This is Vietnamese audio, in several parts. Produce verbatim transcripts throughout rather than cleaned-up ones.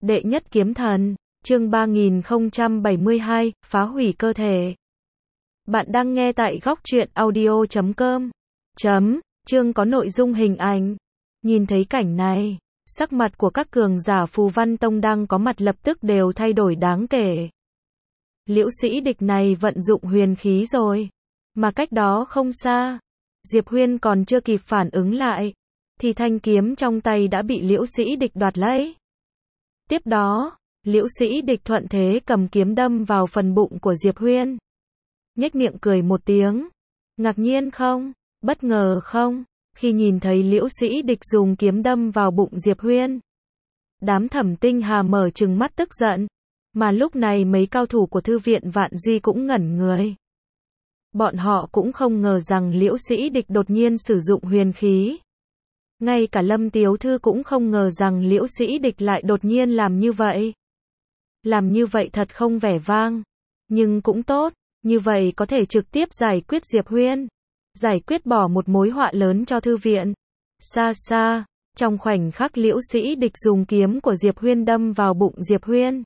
Đệ nhất kiếm thần, chương ba nghìn không trăm bảy mươi hai, phá hủy cơ thể. Bạn đang nghe tại góc truyện audio chấm com. Chấm, chương có nội dung hình ảnh. Nhìn thấy cảnh này, sắc mặt của các cường giả Phù Văn Tông đang có mặt lập tức đều thay đổi đáng kể. Liễu Sĩ Địch này vận dụng huyền khí rồi, mà cách đó không xa, Diệp Huyên còn chưa kịp phản ứng lại, thì thanh kiếm trong tay đã bị Liễu Sĩ Địch đoạt lấy. Tiếp đó, Liễu Sĩ Địch thuận thế cầm kiếm đâm vào phần bụng của Diệp Huyên. Nhếch miệng cười một tiếng. Ngạc nhiên không? Bất ngờ không? Khi nhìn thấy Liễu Sĩ Địch dùng kiếm đâm vào bụng Diệp Huyên, đám Thẩm Tinh Hà mở trừng mắt tức giận. Mà lúc này mấy cao thủ của thư viện Vạn Duy cũng ngẩn người. Bọn họ cũng không ngờ rằng Liễu Sĩ Địch đột nhiên sử dụng huyền khí. Ngay cả Lâm Tiếu Thư cũng không ngờ rằng Liễu Sĩ Địch lại đột nhiên làm như vậy. Làm như vậy thật không vẻ vang, nhưng cũng tốt, như vậy có thể trực tiếp giải quyết Diệp Huyên, giải quyết bỏ một mối họa lớn cho thư viện. Xa xa, trong khoảnh khắc Liễu Sĩ Địch dùng kiếm của Diệp Huyên đâm vào bụng Diệp Huyên,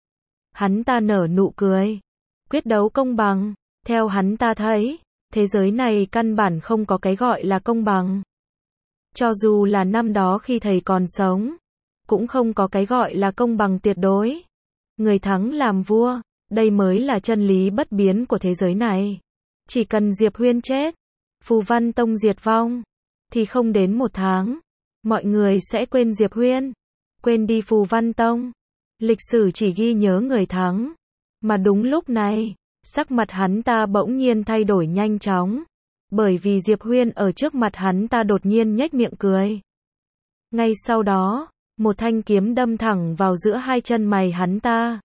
hắn ta nở nụ cười. Quyết đấu công bằng, theo hắn ta thấy, thế giới này căn bản không có cái gọi là công bằng. Cho dù là năm đó khi thầy còn sống, cũng không có cái gọi là công bằng tuyệt đối. Người thắng làm vua, đây mới là chân lý bất biến của thế giới này. Chỉ cần Diệp Huyên chết, Phù Văn Tông diệt vong, thì không đến một tháng, mọi người sẽ quên Diệp Huyên, quên đi Phù Văn Tông. Lịch sử chỉ ghi nhớ người thắng. Mà đúng lúc này, sắc mặt hắn ta bỗng nhiên thay đổi nhanh chóng. Bởi vì Diệp Huyên ở trước mặt hắn ta đột nhiên nhếch miệng cười. Ngay sau đó, một thanh kiếm đâm thẳng vào giữa hai chân mày hắn ta.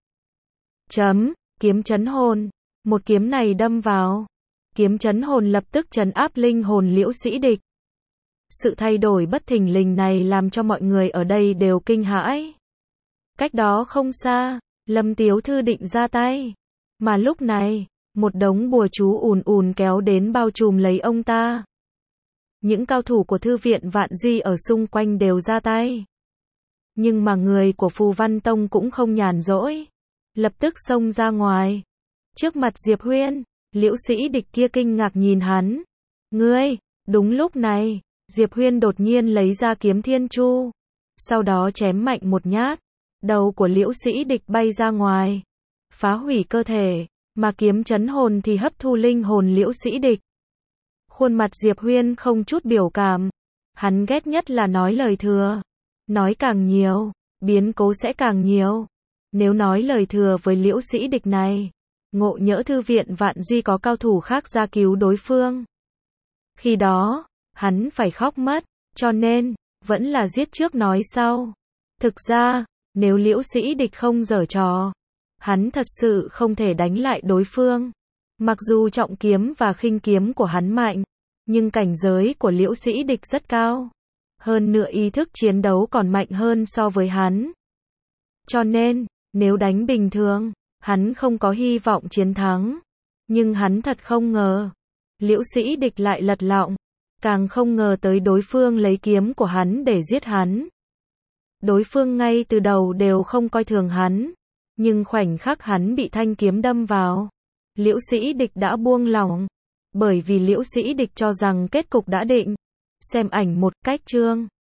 Chấm, kiếm chấn hồn. Một kiếm này đâm vào. Kiếm chấn hồn lập tức trấn áp linh hồn Liễu Sĩ Địch. Sự thay đổi bất thình lình này làm cho mọi người ở đây đều kinh hãi. Cách đó không xa, Lâm Tiếu Thư định ra tay. Mà lúc này, một đống bùa chú ùn ùn kéo đến bao trùm lấy ông ta. Những cao thủ của thư viện Vạn Duy ở xung quanh đều ra tay. Nhưng mà người của Phù Văn Tông cũng không nhàn rỗi. Lập tức xông ra ngoài. Trước mặt Diệp Huyên, Liễu Sĩ Địch kia kinh ngạc nhìn hắn. Ngươi, đúng lúc này, Diệp Huyên đột nhiên lấy ra kiếm Thiên Chu. Sau đó chém mạnh một nhát. Đầu của Liễu Sĩ Địch bay ra ngoài. Phá hủy cơ thể. Mà kiếm chấn hồn thì hấp thu linh hồn Liễu Sĩ Địch. Khuôn mặt Diệp Huyên không chút biểu cảm. Hắn ghét nhất là nói lời thừa. Nói càng nhiều, biến cố sẽ càng nhiều. Nếu nói lời thừa với Liễu Sĩ Địch này, ngộ nhỡ thư viện Vạn Duy có cao thủ khác ra cứu đối phương. Khi đó, hắn phải khóc mất, cho nên, vẫn là giết trước nói sau. Thực ra, nếu Liễu Sĩ Địch không giở trò, hắn thật sự không thể đánh lại đối phương. Mặc dù trọng kiếm và khinh kiếm của hắn mạnh, nhưng cảnh giới của Liễu Sĩ Địch rất cao. Hơn nữa ý thức chiến đấu còn mạnh hơn so với hắn. Cho nên, nếu đánh bình thường, hắn không có hy vọng chiến thắng. Nhưng hắn thật không ngờ, Liễu Sĩ Địch lại lật lọng. Càng không ngờ tới đối phương lấy kiếm của hắn để giết hắn. Đối phương ngay từ đầu đều không coi thường hắn. Nhưng khoảnh khắc hắn bị thanh kiếm đâm vào, Liễu Sĩ Địch đã buông lỏng. Bởi vì Liễu Sĩ Địch cho rằng kết cục đã định. Xem ảnh một cách chương.